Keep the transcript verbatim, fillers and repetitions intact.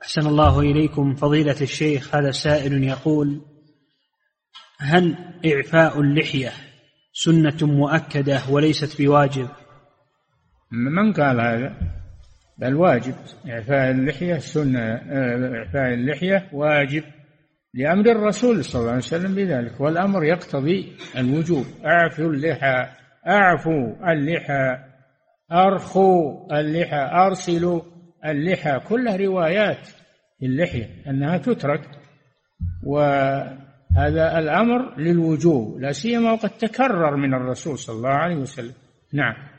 أحسن الله إليكم فضيلة الشيخ. هذا سائل يقول: هل إعفاء اللحية سنة مؤكدة وليست بواجب؟ من قال هذا؟ بل واجب. إعفاء اللحية سنة، إعفاء اللحية واجب لأمر الرسول صلى الله عليه وسلم بذلك، والأمر يقتضي الوجوب. أعفوا اللحى، أعفوا اللحى، أرخوا اللحى، أرسلوا اللحى، كلها روايات اللحية أنها تترك، وهذا الأمر للوجوب، لا سيما وقد تكرر من الرسول صلى الله عليه وسلم. نعم.